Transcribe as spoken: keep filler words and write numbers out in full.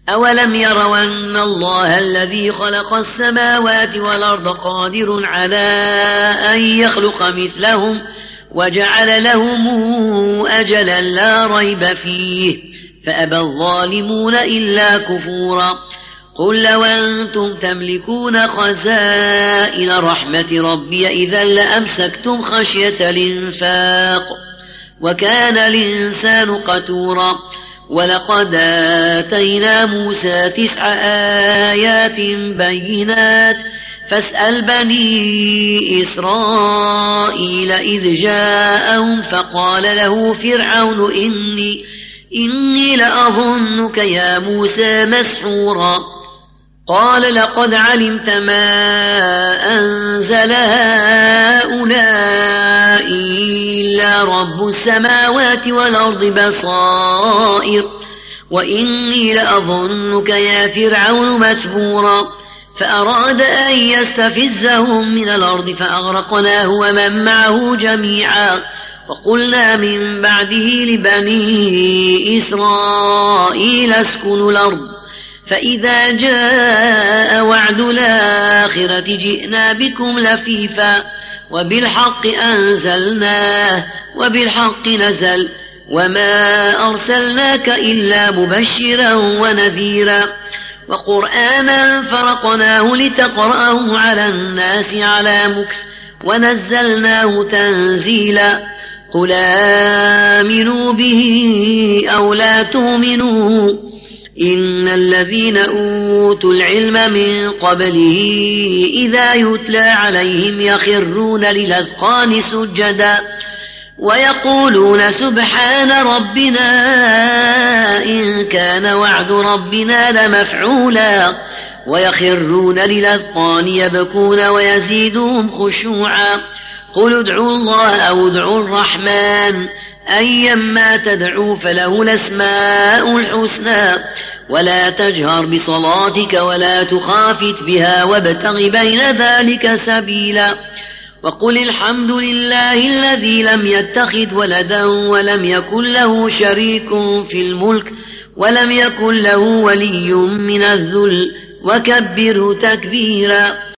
أولم يروا أن الله الذي خلق السماوات والأرض قادر على أن يخلق مثلهم وجعل لهم أجلا لا ريب فيه فأبى الظالمون إلا كفورا قل لو أنتم تملكون خزائن رحمة ربي إذا لأمسكتم خشية الإنفاق وكان الإنسان قتورا ولقد آتينا موسى تسع آيات بينات فاسأل بني إسرائيل إذ جاءهم فقال له فرعون إني, إني لأظنك يا موسى مسحورا قال لقد علمت ما أنزل هؤلاء إلا رب السماوات والأرض بصائر وإني لأظنك يا فرعون مسحورا فأراد أن يستفزهم من الأرض فأغرقناه ومن معه جميعا وقلنا من بعده لبني إسرائيل اسكنوا الأرض فإذا جاء وعد الآخرة جئنا بكم لفيفا وبالحق أنزلناه وبالحق نزل وما أرسلناك إلا مبشرا ونذيرا وقرآنا فرقناه لتقرأه على الناس على مكث ونزلناه تنزيلا قل آمنوا به أو لا تؤمنوا إن الذين أوتوا العلم من قبله إذا يتلى عليهم يخرون للأذقان سجدا ويقولون سبحان ربنا إن كان وعد ربنا لمفعولا ويخرون للأذقان يبكون ويزيدهم خشوعا قل ادعوا الله أو ادعوا الرحمن أيما تدعوا فله الأسماء الحسنى ولا تجهر بصلاتك ولا تخافت بها وابتغ بين ذلك سبيلا وقل الحمد لله الذي لم يتخذ ولدا ولم يكن له شريك في الملك ولم يكن له ولي من الذل وكبره تكبيرا.